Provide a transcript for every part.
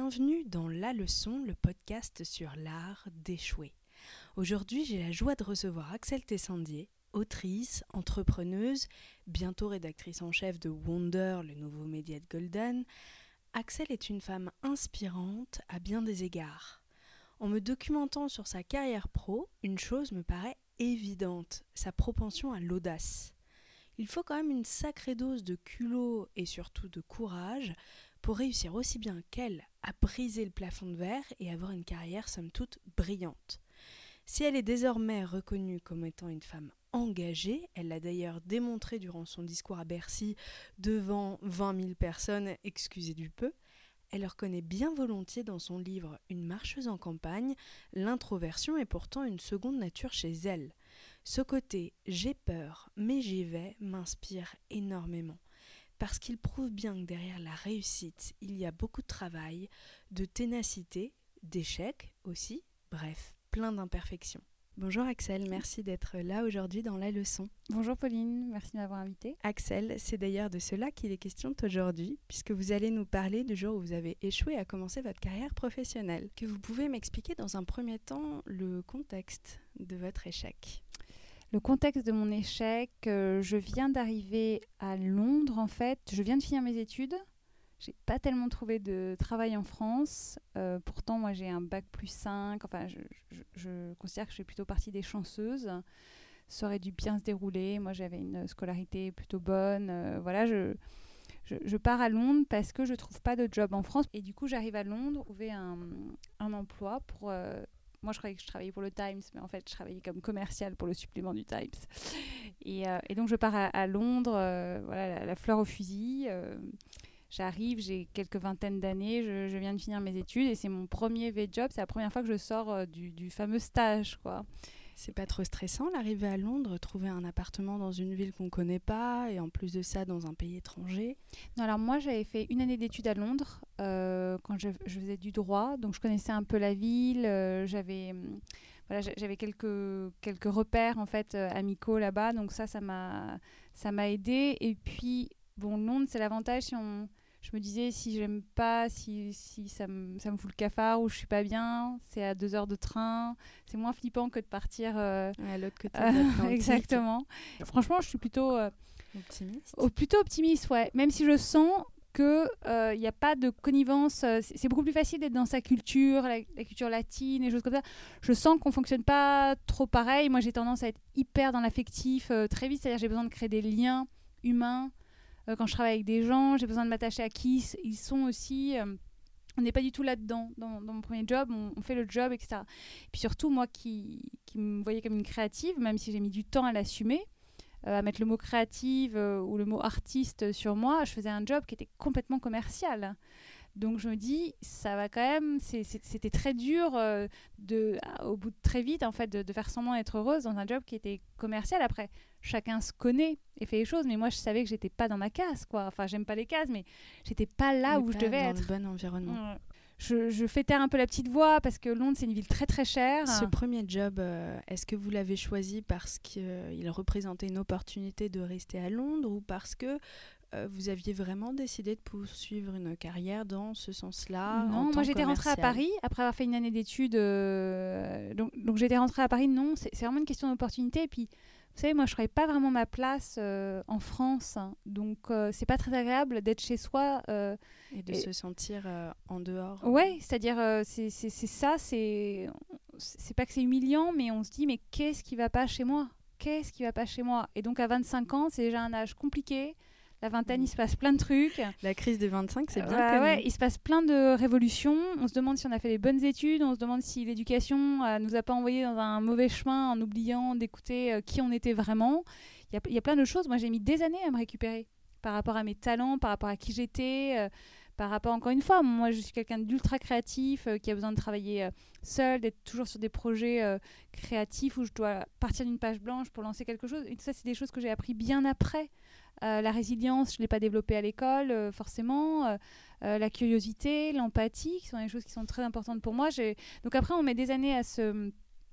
Bienvenue dans La Leçon, le podcast sur l'art d'échouer. Aujourd'hui, j'ai la joie de recevoir Axelle Tessandier, autrice, entrepreneuse, bientôt rédactrice en chef de Wonder, le nouveau média de Golden. Axelle est une femme inspirante à bien des égards. En me documentant sur sa carrière pro, une chose me paraît évidente, sa propension à l'audace. Il faut quand même une sacrée dose de culot et surtout de courage pour réussir aussi bien qu'elle à briser le plafond de verre et avoir une carrière somme toute brillante. Si elle est désormais reconnue comme étant une femme engagée, elle l'a d'ailleurs démontré durant son discours à Bercy devant 20 000 personnes, excusez du peu, elle le reconnaît bien volontiers dans son livre « Une marcheuse en campagne », l'introversion est pourtant une seconde nature chez elle. Ce côté « j'ai peur, mais j'y vais » m'inspire énormément. Parce qu'il prouve bien que derrière la réussite, il y a beaucoup de travail, de ténacité, d'échecs aussi, bref, plein d'imperfections. Bonjour Axelle, merci d'être là aujourd'hui dans La Leçon. Bonjour Pauline, merci de m'avoir invitée. Axelle, c'est d'ailleurs de cela qu'il est question aujourd'hui, puisque vous allez nous parler du jour où vous avez échoué à commencer votre carrière professionnelle. Que vous pouvez m'expliquer dans un premier temps le contexte de votre échec? Le contexte de mon échec, je viens d'arriver à Londres en fait, je viens de finir mes études. J'ai pas tellement trouvé de travail en France. Pourtant, moi, j'ai un bac plus 5. Enfin, je considère que je fais plutôt partie des chanceuses. Ça aurait dû bien se dérouler. Moi, j'avais une scolarité plutôt bonne. Voilà, je pars à Londres parce que je trouve pas de job en France. Et du coup, j'arrive à Londres, trouver un emploi pour... moi, je croyais que je travaillais pour le Times, mais en fait, je travaillais comme commerciale pour le supplément du Times. Et donc, je pars à Londres, voilà, la fleur au fusil. J'arrive, j'ai quelques vingtaines d'années, je viens de finir mes études et c'est mon premier V-job. C'est la première fois que je sors du fameux stage, quoi. C'est pas trop stressant l'arrivée à Londres, trouver un appartement dans une ville qu'on connaît pas et en plus de ça dans un pays étranger? Non, alors moi j'avais fait une année d'études à Londres quand je faisais du droit, donc je connaissais un peu la ville, j'avais quelques repères en fait amicaux là-bas, donc ça m'a aidé. Et puis bon, Londres c'est l'avantage je me disais, si j'aime pas, si ça me fout le cafard ou je suis pas bien, c'est à 2 heures de train. C'est moins flippant que de partir à l'autre côté de l'Atlantique. Exactement. Franchement, je suis plutôt optimiste. Plutôt optimiste, ouais. Même si je sens qu'il n'y a pas de connivence. C'est beaucoup plus facile d'être dans sa culture, la culture latine et choses comme ça. Je sens qu'on ne fonctionne pas trop pareil. Moi, j'ai tendance à être hyper dans l'affectif très vite. C'est-à-dire j'ai besoin de créer des liens humains. Quand je travaille avec des gens, j'ai besoin de m'attacher à qui ils sont aussi. On n'est pas du tout là-dedans. Dans mon premier job, on fait le job, etc. Et puis surtout, moi qui me voyais comme une créative, même si j'ai mis du temps à l'assumer, à mettre le mot créative ou le mot artiste sur moi, je faisais un job qui était complètement commercial. Donc je me dis, ça va quand même, c'était très dur au bout de très vite en fait, de faire semblant d'être heureuse dans un job qui était commercial. Après, chacun se connaît et fait les choses, mais moi je savais que j'étais pas dans ma case, quoi. Enfin, j'aime pas les cases, mais j'étais pas là où je devais être. Dans le bon environnement. Je fais taire un peu la petite voix parce que Londres c'est une ville très très chère. Ce premier job, est-ce que vous l'avez choisi parce qu'il représentait une opportunité de rester à Londres ou parce que vous aviez vraiment décidé de poursuivre une carrière dans ce sens-là? Non, moi j'étais rentrée à Paris après avoir fait une année d'études. Donc j'étais rentrée à Paris. Non, c'est vraiment une question d'opportunité. Et puis, vous savez, moi je ne trouvais pas vraiment ma place en France. Donc c'est pas très agréable d'être chez soi. Et de se sentir en dehors. Ouais, c'est-à-dire c'est ça. C'est pas que c'est humiliant, mais on se dit, mais qu'est-ce qui va pas chez moi? Qu'est-ce qui va pas chez moi? Et donc à 25 ans, c'est déjà un âge compliqué. La vingtaine, il se passe plein de trucs. La crise des 25, c'est bien connu. Ouais, il se passe plein de révolutions. On se demande si on a fait les bonnes études. On se demande si l'éducation nous a pas envoyés dans un mauvais chemin en oubliant d'écouter qui on était vraiment. Il y a plein de choses. Moi, j'ai mis des années à me récupérer par rapport à mes talents, par rapport à qui j'étais, par rapport, encore une fois, moi, je suis quelqu'un d'ultra créatif qui a besoin de travailler seul, d'être toujours sur des projets créatifs où je dois partir d'une page blanche pour lancer quelque chose. Et tout ça, c'est des choses que j'ai appris bien après. La résilience, je ne l'ai pas développée à l'école, forcément. La curiosité, l'empathie, qui sont des choses qui sont très importantes pour moi. Donc après, on met des années à se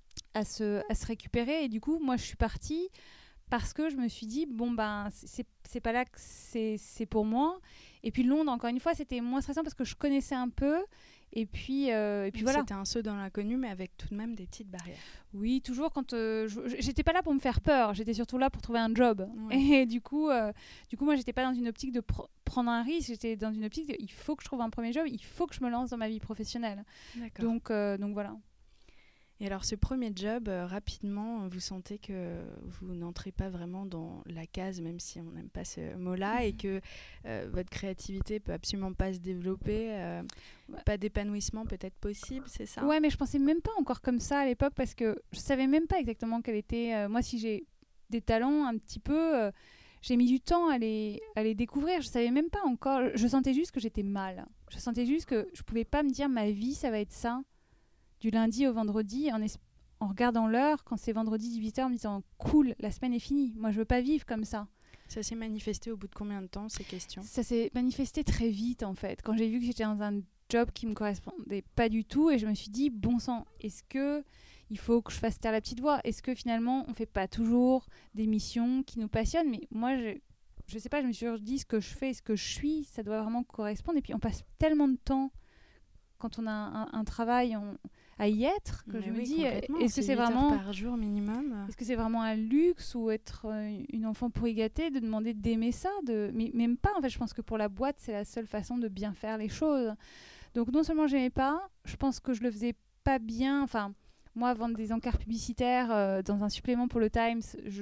récupérer. Et du coup, moi, je suis partie parce que je me suis dit, bon, ben, c'est pas là que c'est pour moi. Et puis Londres, encore une fois, c'était moins stressant parce que je connaissais un peu. Et puis Donc, voilà. C'était un saut dans l'inconnu, mais avec tout de même des petites barrières. Oui, toujours quand j'étais pas là pour me faire peur, j'étais surtout là pour trouver un job. Ouais. Et du coup, moi, j'étais pas dans une optique de prendre un risque, j'étais dans une optique de il faut que je trouve un premier job, il faut que je me lance dans ma vie professionnelle. D'accord. Donc voilà. Et alors, ce premier job, rapidement, vous sentez que vous n'entrez pas vraiment dans la case, même si on n'aime pas ce mot-là, et que votre créativité peut absolument pas se développer, pas d'épanouissement peut-être possible, c'est ça ? Ouais, mais je pensais même pas encore comme ça à l'époque parce que je savais même pas exactement quelle était. Moi, si j'ai des talents un petit peu, j'ai mis du temps à les découvrir. Je savais même pas encore. Je sentais juste que j'étais mal. Je sentais juste que je pouvais pas me dire ma vie, ça va être ça. Du lundi au vendredi, en regardant l'heure, quand c'est vendredi 18h, en me disant cool, la semaine est finie. Moi, je veux pas vivre comme ça. Ça s'est manifesté au bout de combien de temps, ces questions ? Ça s'est manifesté très vite, en fait. Quand j'ai vu que j'étais dans un job qui me correspondait pas du tout, et je me suis dit, bon sang, est-ce que il faut que je fasse taire la petite voix ? Est-ce que finalement, on fait pas toujours des missions qui nous passionnent ? Mais moi, je sais pas, je me suis dit, ce que je fais, ce que je suis, ça doit vraiment correspondre. Et puis, on passe tellement de temps quand on a un travail à y être, que je me dis, est-ce que c'est vraiment par jour minimum ? Est-ce que c'est vraiment un luxe ou être une enfant pourri gâtée de demander d'aimer ça mais même pas, en fait, je pense que pour la boîte, c'est la seule façon de bien faire les choses. Donc non seulement j'aimais pas, je pense que je le faisais pas bien. Enfin, moi, vendre des encarts publicitaires dans un supplément pour le Times,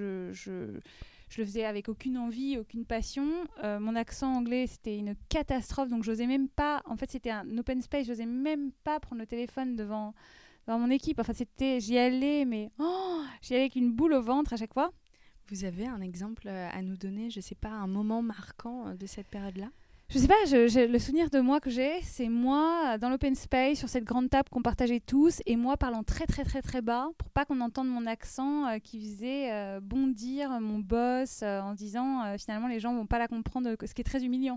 je le faisais avec aucune envie, aucune passion. Mon accent anglais, c'était une catastrophe, donc j'osais même pas. En fait, c'était un open space, j'osais même pas prendre le téléphone devant mon équipe. Enfin, j'y allais, mais j'y allais avec une boule au ventre à chaque fois. Vous avez un exemple à nous donner, je sais pas, un moment marquant de cette période-là ? Je sais pas, le souvenir de moi que j'ai, c'est moi dans l'open space, sur cette grande table qu'on partageait tous, et moi parlant très très très très bas, pour pas qu'on entende mon accent qui faisait bondir mon boss en se disant finalement les gens vont pas la comprendre, ce qui est très humiliant.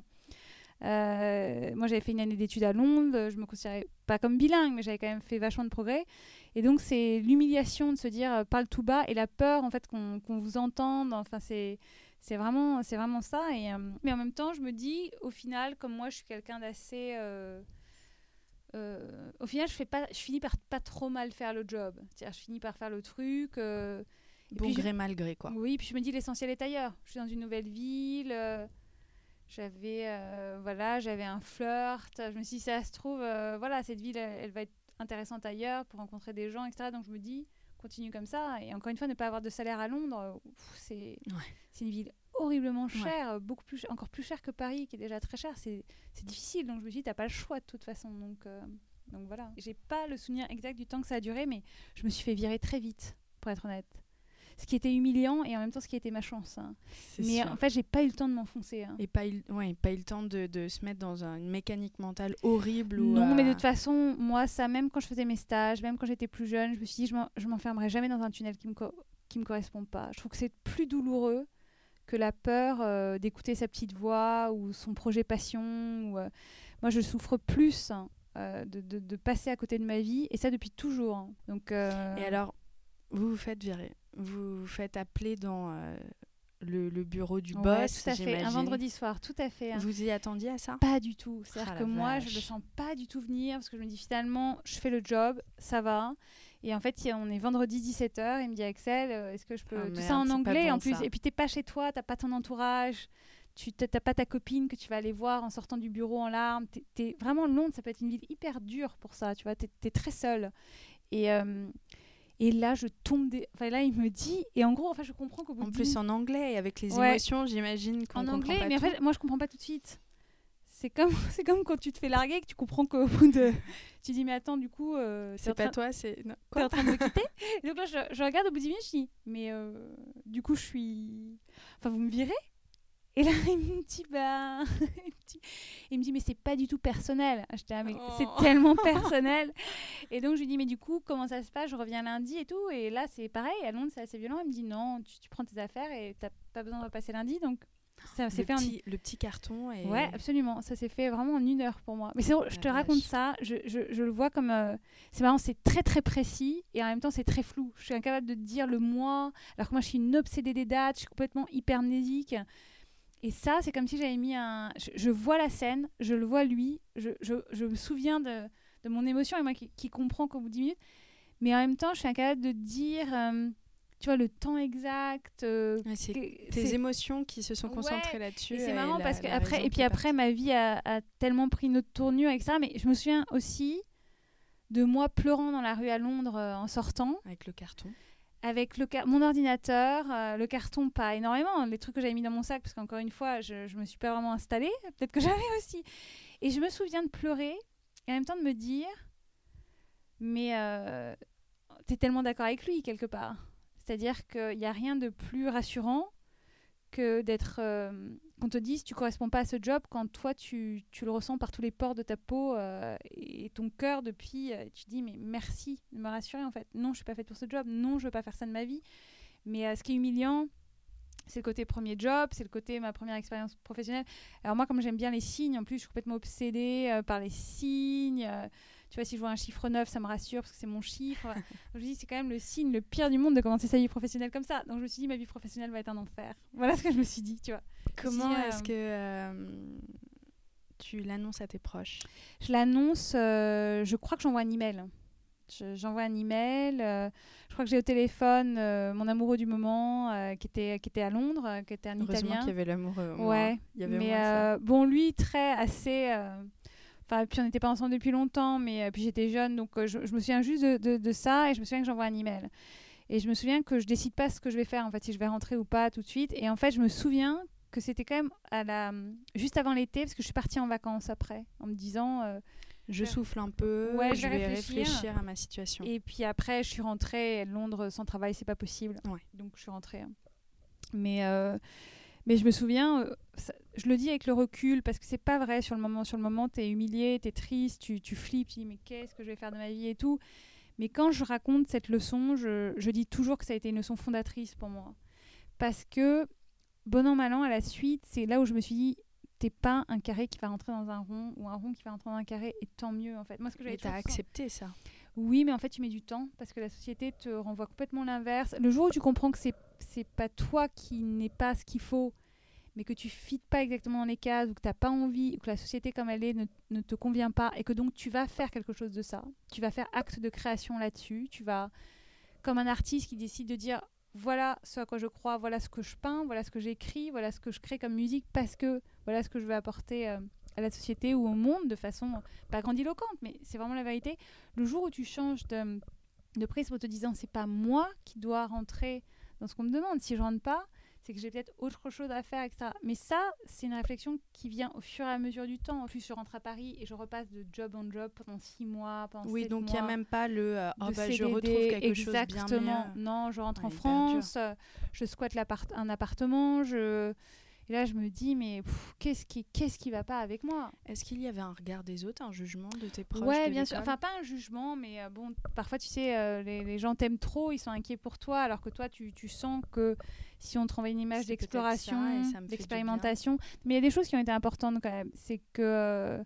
Moi j'avais fait une année d'études à Londres, je me considérais pas comme bilingue, mais j'avais quand même fait vachement de progrès. Et donc c'est l'humiliation de se dire parle tout bas, et la peur en fait qu'on vous entende, enfin c'est vraiment ça. Mais en même temps, je me dis, au final, comme moi, je suis quelqu'un d'assez... au final, je finis par pas trop mal faire le job. C'est-à-dire, je finis par faire le truc. Bon gré, mal gré, quoi. Oui, puis je me dis, l'essentiel est ailleurs. Je suis dans une nouvelle ville. J'avais un flirt. Je me suis dit, ça se trouve, cette ville, elle va être intéressante ailleurs pour rencontrer des gens, etc. Donc, je me dis... continue comme ça, et encore une fois ne pas avoir de salaire à Londres, c'est une ville horriblement chère, encore plus chère que Paris qui est déjà très cher, c'est difficile, donc je me dis t'as pas le choix de toute façon, donc voilà. J'ai pas le souvenir exact du temps que ça a duré, mais je me suis fait virer très vite, pour être honnête, ce qui était humiliant et en même temps ce qui était ma chance, hein. Mais sûr. En fait j'ai pas eu le temps de m'enfoncer, hein. Et pas eu le temps de se mettre dans une mécanique mentale horrible non, mais de toute façon moi ça, même quand je faisais mes stages, même quand j'étais plus jeune, je me suis dit je m'enfermerai jamais dans un tunnel qui me correspond pas. Je trouve que c'est plus douloureux que la peur d'écouter sa petite voix ou son projet passion moi je souffre plus, hein, de passer à côté de ma vie, et ça depuis toujours, hein. Donc, Et alors vous vous faites virer, vous vous faites appeler dans le bureau du boss, tout à fait, un vendredi soir, tout à fait, hein. Vous y attendiez à ça ? Pas du tout, c'est-à-dire que moi je le sens pas du tout venir, parce que je me dis finalement je fais le job, ça va, et en fait on est vendredi 17h, il me dit Axel, est-ce que je peux, tout ça en anglais en plus, ça. Et puis t'es pas chez toi, t'as pas ton entourage, t'as pas ta copine que tu vas aller voir en sortant du bureau en larmes, t'es vraiment Londres, ça peut être une ville hyper dure pour ça, tu vois, t'es très seule, et là, je tombe là, il me dit... Et en gros, je comprends qu'au bout de... En plus, en anglais, et avec les émotions, j'imagine qu'on comprend pas tout. En anglais, mais en fait, moi, je comprends pas tout de suite. C'est comme quand tu te fais larguer et que tu comprends qu'au bout de... Tu dis, mais attends, du coup... c'est pas toi, c'est... Non. T'es en train de me quitter. Et donc là, je regarde au bout de 10 minutes, je dis, mais du coup, je suis... Enfin, vous me virez ? Et là, il me dit, il me dit, mais c'est pas du tout personnel. J'étais là, mais c'est tellement personnel. Et donc, je lui dis, mais du coup, comment ça se passe ? Je reviens lundi et tout. Et là, c'est pareil. À Londres, c'est assez violent. Il me dit, non, tu prends tes affaires et t'as pas besoin de repasser lundi. Donc, ça s'est fait le petit carton. Et... Ouais, absolument. Ça s'est fait vraiment en 1 heure pour moi. Mais je te raconte ça. Je le vois comme... c'est marrant, c'est très, très précis. Et en même temps, c'est très flou. Je suis incapable de dire le mois. Alors que moi, je suis une obsédée des dates. Je suis complètement hypermnésique. Et ça, c'est comme si j'avais mis un... Je vois la scène, je le vois lui, je me souviens de de mon émotion et moi qui comprends qu'au bout de 10 minutes. Mais en même temps, je suis incapable de dire, tu vois, le temps exact. Tes émotions qui se sont concentrées là-dessus. Et c'est marrant parce que après, ma vie a tellement pris une autre tournure, etc. Mais je me souviens aussi de moi pleurant dans la rue à Londres en sortant. Avec le carton. Avec mon ordinateur, le carton, pas énormément, les trucs que j'avais mis dans mon sac, parce qu'encore une fois, je me suis pas vraiment installée, peut-être que j'avais aussi. Et je me souviens de pleurer, et en même temps de me dire, mais t'es tellement d'accord avec lui, quelque part. C'est-à-dire qu'il n'y a rien de plus rassurant que d'être... qu'on te dise tu ne corresponds pas à ce job quand toi, tu le ressens par tous les pores de ta peau et ton cœur depuis... tu te dis, mais merci de me rassurer, en fait. Non, je ne suis pas faite pour ce job. Non, je ne veux pas faire ça de ma vie. Mais ce qui est humiliant, c'est le côté premier job, c'est le côté ma première expérience professionnelle. Alors moi, comme j'aime bien les signes, en plus, je suis complètement obsédée par les signes. Tu vois, si je vois un chiffre 9, ça me rassure parce que c'est mon chiffre. Donc, je me dis, c'est quand même le signe le pire du monde de commencer sa vie professionnelle comme ça. Donc je me suis dit, ma vie professionnelle va être un enfer. Voilà ce que je me suis dit, tu vois. Comment est-ce que tu l'annonces à tes proches ? Je l'annonce, je crois que j'envoie un email. J'envoie un email. Je crois que j'ai au téléphone mon amoureux du moment qui était à Londres, qui était un Heureusement Italien. qu'il y avait l'amoureux. Ouais. Il y avait mais bon, lui, assez... Enfin, puis on n'était pas ensemble depuis longtemps, mais puis j'étais jeune, donc je me souviens juste de ça, et je me souviens que j'envoie un email. Et je me souviens que je décide pas ce que je vais faire, en fait, si je vais rentrer ou pas tout de suite. Et en fait, je me souviens que c'était quand même juste avant l'été, parce que je suis partie en vacances après, en me disant... je souffle un peu, je vais réfléchir à ma situation. Et puis après, je suis rentrée. Londres sans travail, c'est pas possible. Ouais. Donc je suis rentrée. Mais je me souviens, je le dis avec le recul, parce que c'est pas vrai sur le moment. Sur le moment, t'es humilié, t'es triste, tu flippes, tu dis mais qu'est-ce que je vais faire de ma vie et tout. Mais quand je raconte cette leçon, je dis toujours que ça a été une leçon fondatrice pour moi. Parce que, bon an, mal an, à la suite, c'est là où je me suis dit, t'es pas un carré qui va rentrer dans un rond, ou un rond qui va rentrer dans un carré, et tant mieux en fait. Moi, ce que j'avais t'as accepté ça ? Oui, mais en fait, tu mets du temps, parce que la société te renvoie complètement l'inverse. Le jour où tu comprends que c'est pas toi qui n'es pas ce qu'il faut, mais que tu fites pas exactement dans les cases, ou que t'as pas envie, ou que la société comme elle est ne te convient pas, et que donc tu vas faire quelque chose de ça. Tu vas faire acte de création là-dessus. Tu vas, comme un artiste qui décide de dire, voilà ce à quoi je crois, voilà ce que je peins, voilà ce que j'écris, voilà ce que je crée comme musique, parce que voilà ce que je veux apporter à la société ou au monde de façon pas grandiloquente, mais c'est vraiment la vérité. Le jour où tu changes de prisme en te disant c'est pas moi qui dois rentrer dans ce qu'on me demande, si je rentre pas, c'est que j'ai peut-être autre chose à faire, etc. Mais ça, c'est une réflexion qui vient au fur et à mesure du temps. En plus, je rentre à Paris et je repasse de job en job pendant 6 mois, pendant 7 mois. Oui, donc il n'y a même pas le CDD, je retrouve quelque chose bien meilleur. Exactement. Non, je rentre en France, je squatte un appartement, et là, je me dis, mais qu'est-ce qui va pas avec moi ? Est-ce qu'il y avait un regard des autres, un jugement de tes proches ? Ouais, bien sûr. Enfin, pas un jugement, mais bon, parfois, tu sais, les gens t'aiment trop, ils sont inquiets pour toi, alors que toi, tu sens que si on te renvoie une image d'exploration, d'expérimentation... Mais il y a des choses qui ont été importantes quand même. C'est que...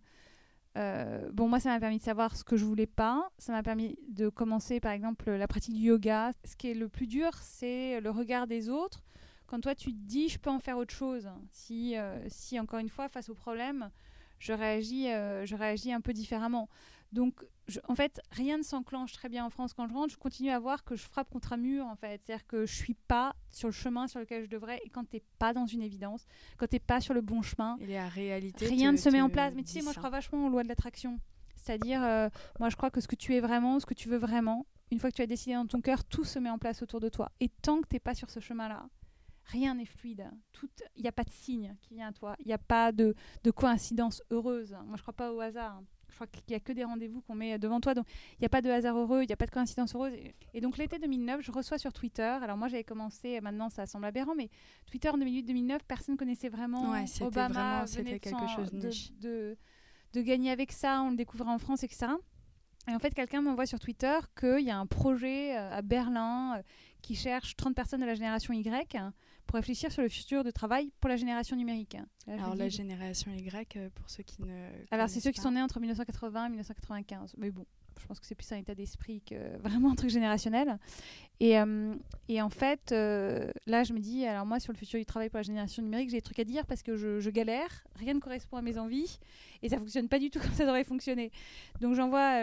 bon, moi, ça m'a permis de savoir ce que je voulais pas. Ça m'a permis de commencer, par exemple, la pratique du yoga. Ce qui est le plus dur, c'est le regard des autres. Quand toi, tu te dis, je peux en faire autre chose. Si encore une fois, face au problème, je réagis un peu différemment. Donc, en fait, rien ne s'enclenche très bien en France quand je rentre. Je continue à voir que je frappe contre un mur, en fait. C'est-à-dire que je suis pas sur le chemin sur lequel je devrais. Et quand t'es pas dans une évidence, quand t'es pas sur le bon chemin, et la réalité rien ne se met en place. Mais tu sais, moi, je crois vachement aux lois de l'attraction. C'est-à-dire, moi, je crois que ce que tu es vraiment, ce que tu veux vraiment, une fois que tu as décidé dans ton cœur, tout se met en place autour de toi. Et tant que t'es pas sur ce chemin-là, rien n'est fluide. Il n'y a pas de signe qui vient à toi. Il n'y a pas de coïncidence heureuse. Moi, je ne crois pas au hasard. Je crois qu'il n'y a que des rendez-vous qu'on met devant toi. Donc, il n'y a pas de hasard heureux, il n'y a pas de coïncidence heureuse. Et donc, l'été 2009, je reçois sur Twitter. Alors, moi, j'avais commencé, maintenant, ça semble aberrant, mais Twitter en 2008-2009, personne ne connaissait vraiment Obama. C'était quelque chose de niche. De gagner avec ça, on le découvrait en France, etc. Et en fait, quelqu'un m'envoie sur Twitter qu'il y a un projet à Berlin qui cherche 30 personnes de la génération Y pour réfléchir sur le futur de travail pour la génération numérique. Là, alors, la génération Y, pour ceux qui ne... Alors, c'est ceux qui sont nés entre 1980 et 1995. Mais bon, Je pense que c'est plus un état d'esprit que vraiment un truc générationnel. Et en fait, là, je me dis, alors moi, sur le futur du travail pour la génération numérique, j'ai des trucs à dire parce que je galère, rien ne correspond à mes envies et ça fonctionne pas du tout comme ça devrait fonctionner. Donc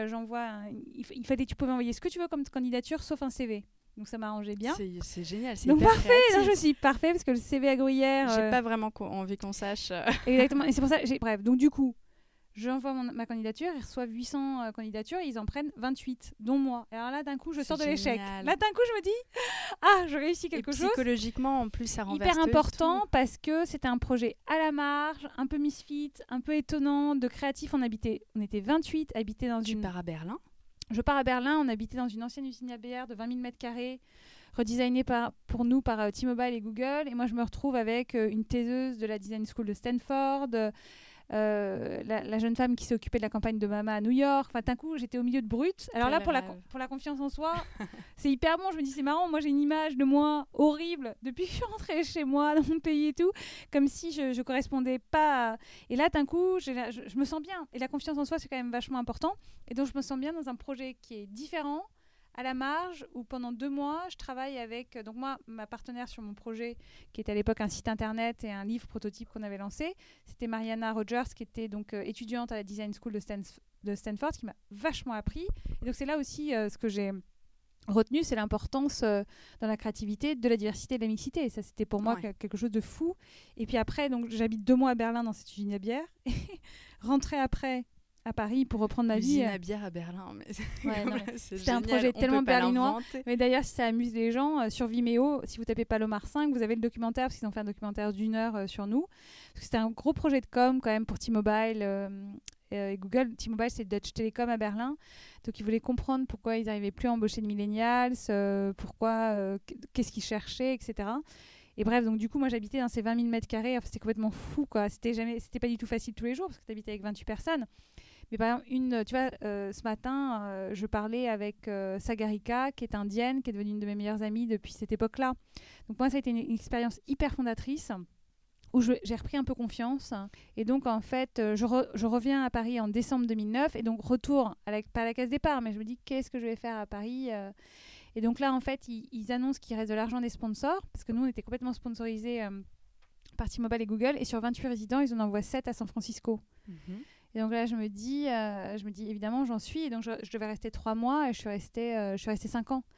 il fallait, tu pouvais envoyer ce que tu veux comme candidature, sauf un CV. Donc ça m'arrangeait bien. C'est génial, c'est donc hyper parfait, créatif. là, je me suis dit parfait parce que le CV à gruyère. J'ai pas vraiment envie qu'on sache. Exactement, et c'est pour ça, bref, donc du coup, j'envoie ma candidature, ils reçoivent 800 candidatures, et ils en prennent 28, dont moi. Et alors là, d'un coup, je sors de l'échec. Là, d'un coup, je me dis, je réussis quelque chose. Psychologiquement, en plus, ça renverse hyper important parce que c'était un projet à la marge, un peu misfit, un peu étonnant, de créatif. On était 28, habités dans Tu pars à Berlin? Je pars à Berlin, on habitait dans une ancienne usine à bière de 20 000 m², redesignée pour nous par T-Mobile et Google. Et moi, je me retrouve avec une thèseuse de la Design School de Stanford, la jeune femme qui s'est occupée de la campagne de Mama à New York. Enfin, d'un coup, j'étais au milieu de brut. Alors là, pour la confiance en soi, c'est hyper bon. Je me dis, c'est marrant. Moi, j'ai une image de moi horrible depuis que je suis rentrée chez moi, dans mon pays et tout, comme si je correspondais pas à... Et là, d'un coup, je me sens bien. Et la confiance en soi, c'est quand même vachement important. Et donc, je me sens bien dans un projet qui est différent, à la marge, où pendant 2 mois, je travaille avec... Donc moi, ma partenaire sur mon projet, qui était à l'époque un site internet et un livre prototype qu'on avait lancé, c'était Mariana Rogers, qui était donc étudiante à la Design School de Stanford, qui m'a vachement appris. Et donc c'est là aussi ce que j'ai retenu, c'est l'importance dans la créativité de la diversité et de la mixité. Et ça, c'était pour moi quelque chose de fou. Et puis après, donc, j'habite 2 mois à Berlin dans cette usine à bière. Rentrer après à Paris pour reprendre ma vie. Usine à bière à Berlin. Mais c'était un projet tellement berlinois. Mais d'ailleurs, si ça amuse les gens, sur Vimeo, si vous tapez Palomar 5, vous avez le documentaire, parce qu'ils ont fait un documentaire d'1 heure sur nous. Parce que c'était un gros projet de com quand même pour T-Mobile et Google. T-Mobile, c'est Deutsche Telekom à Berlin. Donc ils voulaient comprendre pourquoi ils n'arrivaient plus à embaucher de millennials, qu'est-ce qu'ils cherchaient, etc. Et bref, donc du coup, moi j'habitais dans ces 20 000 m². Enfin, c'était complètement fou, quoi. C'était pas du tout facile tous les jours parce que tu habitais avec 28 personnes. Mais par exemple, ce matin, je parlais avec Sagarika, qui est indienne, qui est devenue une de mes meilleures amies depuis cette époque-là. Donc moi, ça a été une expérience hyper fondatrice où j'ai repris un peu confiance. Et donc, en fait, je reviens à Paris en décembre 2009. Et donc, retour, pas à la case départ, mais je me dis, qu'est-ce que je vais faire à Paris Et donc là, en fait, ils annoncent qu'il reste de l'argent des sponsors, parce que nous, on était complètement sponsorisés par T-Mobile et Google. Et sur 28 résidents, ils en envoient 7 à San Francisco. Mm-hmm. Et donc là, je me dis évidemment, j'en suis. Et donc, je devais rester 3 mois et je suis restée 5 ans.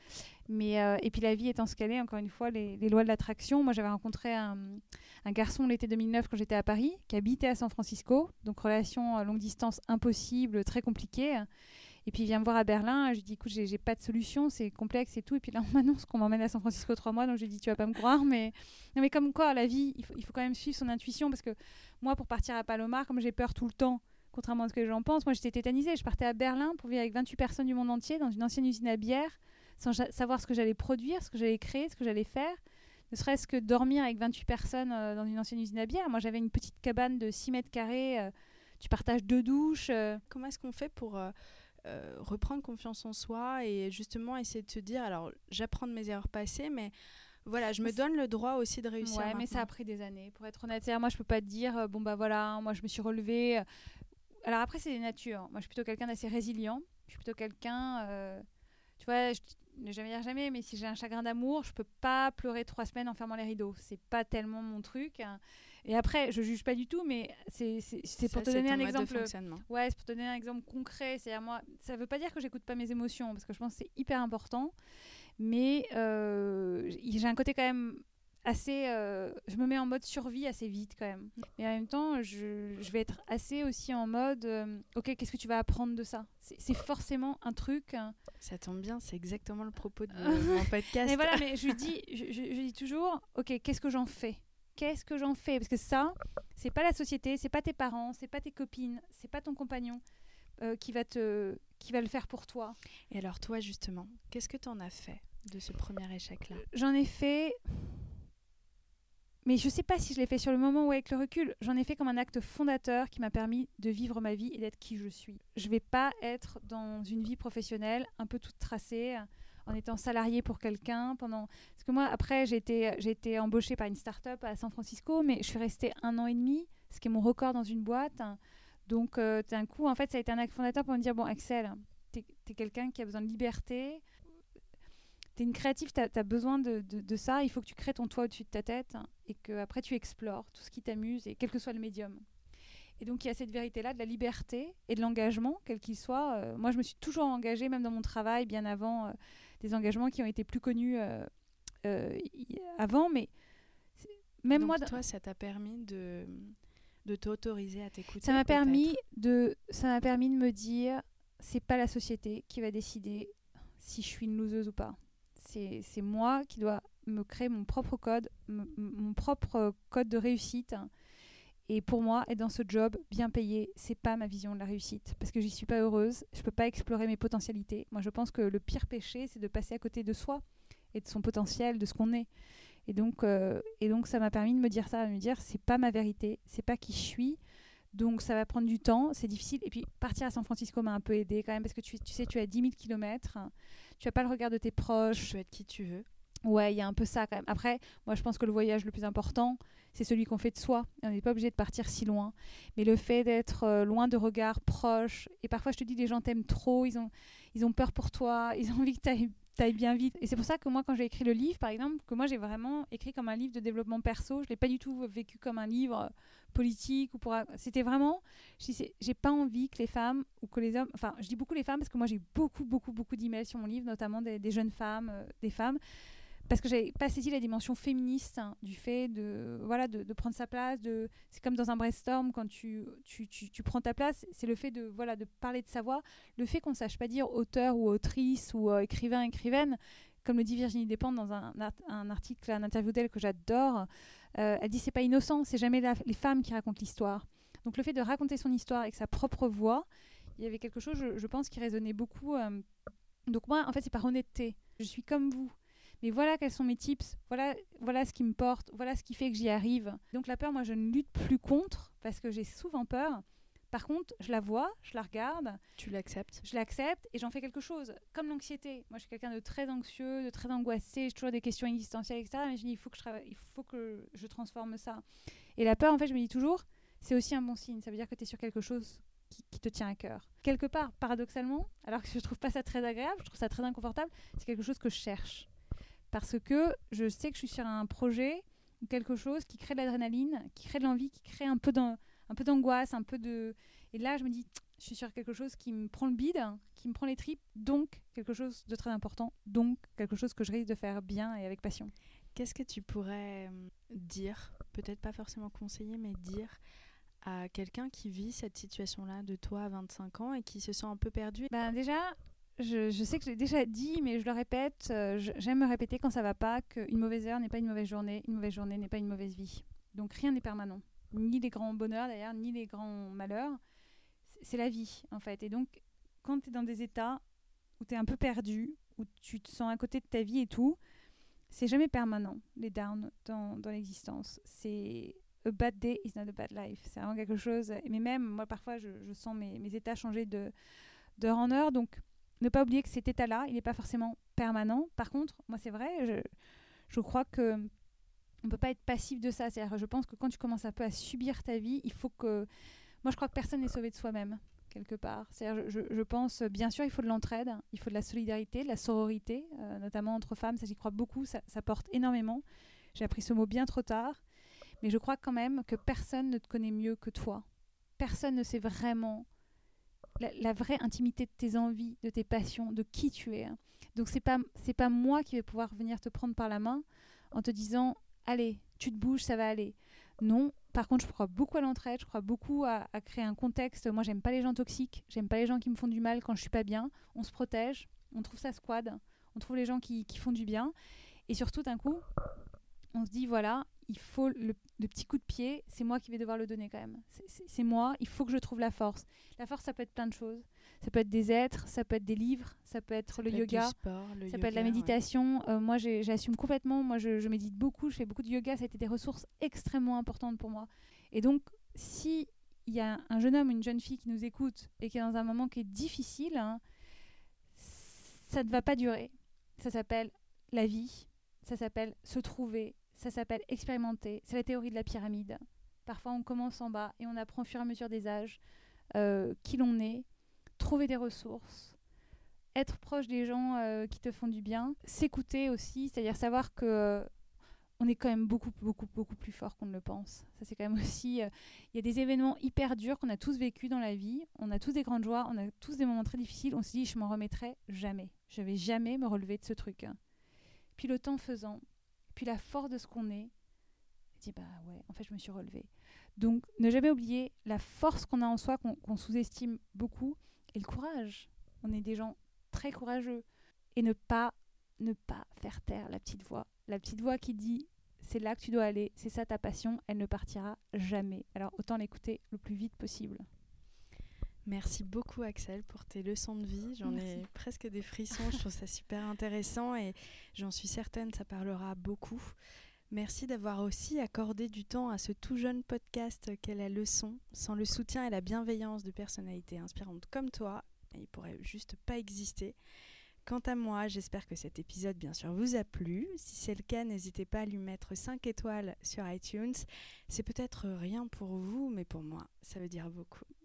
Et puis, la vie étant ce qu'elle est, encore une fois, les lois de l'attraction. Moi, j'avais rencontré un garçon l'été 2009 quand j'étais à Paris, qui habitait à San Francisco. Donc, relation à longue distance impossible, très compliquée. Et puis, il vient me voir à Berlin. Et je lui dis, écoute, j'ai pas de solution, c'est complexe et tout. Et puis là, on m'annonce qu'on m'emmène à San Francisco 3 mois. Donc, je lui dis, tu vas pas me croire. Mais comme quoi, la vie, il faut quand même suivre son intuition. Parce que moi, pour partir à Palomar, comme j'ai peur tout le temps, contrairement à ce que les gens pensent, moi j'étais tétanisée. Je partais à Berlin pour vivre avec 28 personnes du monde entier dans une ancienne usine à bière, sans savoir ce que j'allais produire, ce que j'allais créer, ce que j'allais faire. Ne serait-ce que dormir avec 28 personnes dans une ancienne usine à bière. Moi j'avais une petite cabane de 6 m², tu partages 2 douches. Comment est-ce qu'on fait pour reprendre confiance en soi et justement essayer de se dire, alors j'apprends de mes erreurs passées, mais voilà, je me donne le droit aussi de réussir. Ouais, mais ça a pris des années. Pour être honnête, moi je peux pas te dire, moi je me suis relevée. Alors après, c'est des natures. Moi, je suis plutôt quelqu'un d'assez résilient. Je suis plutôt quelqu'un... tu vois, je ne jamais dire jamais, mais si j'ai un chagrin d'amour, je peux pas pleurer 3 semaines en fermant les rideaux. C'est pas tellement mon truc. Et après, je juge pas du tout, mais c'est pour te donner un exemple. Ouais, c'est pour te donner un exemple concret. C'est-à-dire, moi, ça veut pas dire que j'écoute pas mes émotions, parce que je pense que c'est hyper important. Mais j'ai un côté quand même... je me mets en mode survie assez vite quand même. Mais en même temps, je vais être assez aussi en mode ok, qu'est-ce que tu vas apprendre de ça ? C'est forcément un truc. Ça tombe bien, c'est exactement le propos de mon podcast. Mais voilà, mais je dis toujours ok, qu'est-ce que j'en fais ? Qu'est-ce que j'en fais ? Parce que ça, c'est pas la société, c'est pas tes parents, c'est pas tes copines, c'est pas ton compagnon qui va le faire pour toi. Et alors toi justement, qu'est-ce que tu en as fait de ce premier échec-là ? J'en ai fait... Mais je ne sais pas si je l'ai fait sur le moment ou avec le recul. J'en ai fait comme un acte fondateur qui m'a permis de vivre ma vie et d'être qui je suis. Je ne vais pas être dans une vie professionnelle un peu toute tracée, en étant salariée pour quelqu'un pendant... Parce que moi, après, j'ai été embauchée par une start-up à San Francisco, mais je suis restée 1 an et demi, ce qui est mon record dans une boîte. Donc, d'un coup, en fait, ça a été un acte fondateur pour me dire, bon, Axel, t'es tu es quelqu'un qui a besoin de liberté. Tu es une créative, tu as besoin de ça. Il faut que tu crées ton toit au-dessus de ta tête et qu'après tu explores tout ce qui t'amuse, et quel que soit le médium. Et donc il y a cette vérité-là de la liberté et de l'engagement, quel qu'il soit. Moi, je me suis toujours engagée, même dans mon travail, bien avant des engagements qui ont été plus connus avant. Mais même donc moi, toi, ça t'a permis de t'autoriser à t'écouter. ça m'a permis de me dire, c'est pas la société qui va décider si je suis une loseuse ou pas. C'est moi qui dois me créer mon propre code, mon propre code de réussite. Et pour moi, être dans ce job bien payé, c'est pas ma vision de la réussite, parce que j'y suis pas heureuse. Je peux pas explorer mes potentialités. Moi, je pense que le pire péché, c'est de passer à côté de soi et de son potentiel, de ce qu'on est. Et donc, ça m'a permis de me dire ça, de me dire, c'est pas ma vérité, c'est pas qui je suis. Donc, ça va prendre du temps, c'est difficile. Et puis, partir à San Francisco m'a un peu aidée quand même, parce que tu sais, tu as 10 000 kilomètres, tu as pas le regard de tes proches. Tu peux être qui tu veux. Ouais, il y a un peu ça quand même. Après, moi, je pense que le voyage le plus important, c'est celui qu'on fait de soi. Et on n'est pas obligé de partir si loin. Mais le fait d'être loin de regards proches, et parfois, je te dis, les gens t'aiment trop, ils ont peur pour toi, ils ont envie que t'ailles bien vite. Et c'est pour ça que moi, quand j'ai écrit le livre, par exemple, que moi, j'ai vraiment écrit comme un livre de développement perso. Je ne l'ai pas du tout vécu comme un livre politique. C'était vraiment... J'ai pas envie que les femmes ou que les hommes... Enfin, je dis beaucoup les femmes parce que moi, j'ai beaucoup, beaucoup, beaucoup d'emails sur mon livre, notamment des jeunes femmes, des femmes. Parce que j'avais pas saisi la dimension féministe du fait de prendre sa place. C'est comme dans un brainstorm, quand tu prends ta place, c'est le fait de parler de sa voix. Le fait qu'on ne sache pas dire auteur ou autrice ou écrivain, écrivaine, comme le dit Virginie Despentes dans un article, un interview d'elle que j'adore, elle dit c'est pas innocent, c'est jamais les femmes qui racontent l'histoire. Donc le fait de raconter son histoire avec sa propre voix, il y avait quelque chose, je pense, qui résonnait beaucoup. Donc moi, en fait, c'est par honnêteté. Je suis comme vous. Mais voilà quels sont mes tips, voilà ce qui me porte, voilà ce qui fait que j'y arrive. Donc la peur, moi, je ne lutte plus contre parce que j'ai souvent peur. Par contre, je la vois, je la regarde. Tu l'acceptes. Je l'accepte et j'en fais quelque chose. Comme l'anxiété. Moi, je suis quelqu'un de très anxieux, de très angoissé. J'ai toujours des questions existentielles, etc. Mais je me dis, il faut que je transforme ça. Et la peur, en fait, je me dis toujours, c'est aussi un bon signe. Ça veut dire que tu es sur quelque chose qui te tient à cœur. Quelque part, paradoxalement, alors que je trouve pas ça très agréable, je trouve ça très inconfortable, c'est quelque chose que je cherche. Parce que je sais que je suis sur un projet ou quelque chose qui crée de l'adrénaline, qui crée de l'envie, qui crée un peu d'angoisse, un peu de... Et là, je me dis, je suis sur quelque chose qui me prend le bide, qui me prend les tripes, donc quelque chose de très important, donc quelque chose que je risque de faire bien et avec passion. Qu'est-ce que tu pourrais dire, peut-être pas forcément conseiller, mais dire à quelqu'un qui vit cette situation-là de toi à 25 ans et qui se sent un peu perdu? Déjà... Je sais que je l'ai déjà dit, mais je le répète, j'aime me répéter quand ça va pas, qu'une mauvaise heure n'est pas une mauvaise journée n'est pas une mauvaise vie. Donc rien n'est permanent. Ni les grands bonheurs d'ailleurs, ni les grands malheurs. C'est la vie en fait. Et donc quand tu es dans des états où tu es un peu perdu, où tu te sens à côté de ta vie et tout, c'est jamais permanent, les downs dans l'existence. C'est a bad day is not a bad life. C'est vraiment quelque chose. Mais même moi parfois je sens mes états changer d'heure en heure. Donc ne pas oublier que cet état-là, il n'est pas forcément permanent. Par contre, moi c'est vrai, je crois que on ne peut pas être passif de ça. C'est-à-dire, je pense que quand tu commences un peu à subir ta vie, il faut que... Moi je crois que personne n'est sauvé de soi-même, quelque part. C'est-à-dire, je pense, bien sûr, il faut de l'entraide, il faut de la solidarité, de la sororité, notamment entre femmes, ça j'y crois beaucoup, ça porte énormément. J'ai appris ce mot bien trop tard. Mais je crois quand même que personne ne te connaît mieux que toi. Personne ne sait vraiment... La vraie intimité de tes envies, de tes passions, de qui tu es. Donc c'est pas moi qui vais pouvoir venir te prendre par la main en te disant allez, tu te bouges, ça va aller. Non, par contre, je crois beaucoup à l'entraide, je crois beaucoup à créer un contexte. Moi, j'aime pas les gens toxiques, j'aime pas les gens qui me font du mal quand je suis pas bien. On se protège, on trouve sa squad, on trouve les gens qui font du bien. Et surtout, d'un coup, on se dit voilà, il faut le petit coup de pied, c'est moi qui vais devoir le donner quand même. C'est moi, il faut que je trouve la force. La force, ça peut être plein de choses. Ça peut être des êtres, ça peut être des livres, ça peut être le yoga, ça peut être la méditation. Ouais. Moi, j'assume complètement. Moi, je médite beaucoup, je fais beaucoup de yoga. Ça a été des ressources extrêmement importantes pour moi. Et donc, si il y a un jeune homme, une jeune fille qui nous écoute et qui est dans un moment qui est difficile, ça ne va pas durer. Ça s'appelle la vie, ça s'appelle se trouver, ça s'appelle expérimenter. C'est la théorie de la pyramide. Parfois, on commence en bas et on apprend au fur et à mesure des âges qui l'on est, trouver des ressources, être proche des gens qui te font du bien, s'écouter aussi, c'est-à-dire savoir que on est quand même beaucoup plus fort qu'on ne le pense. Ça, c'est quand même aussi... Il y a des événements hyper durs qu'on a tous vécus dans la vie. On a tous des grandes joies, on a tous des moments très difficiles. On se dit, je m'en remettrai jamais. Je vais jamais me relever de ce truc. Puis le temps faisant, puis la force de ce qu'on est, je dis, bah ouais, en fait, je me suis relevée. Donc, ne jamais oublier la force qu'on a en soi, qu'on sous-estime beaucoup, et le courage. On est des gens très courageux. Et ne pas faire taire la petite voix. La petite voix qui dit c'est là que tu dois aller, c'est ça ta passion, elle ne partira jamais. Alors autant l'écouter le plus vite possible. Merci beaucoup Axel pour tes leçons de vie. J'en ai presque des frissons, je trouve ça super intéressant et j'en suis certaine ça parlera beaucoup. Merci d'avoir aussi accordé du temps à ce tout jeune podcast qu'est La Leçon. Sans le soutien et la bienveillance de personnalités inspirantes comme toi, il ne pourrait juste pas exister. Quant à moi, j'espère que cet épisode, bien sûr, vous a plu. Si c'est le cas, n'hésitez pas à lui mettre 5 étoiles sur iTunes. C'est peut-être rien pour vous, mais pour moi, ça veut dire beaucoup.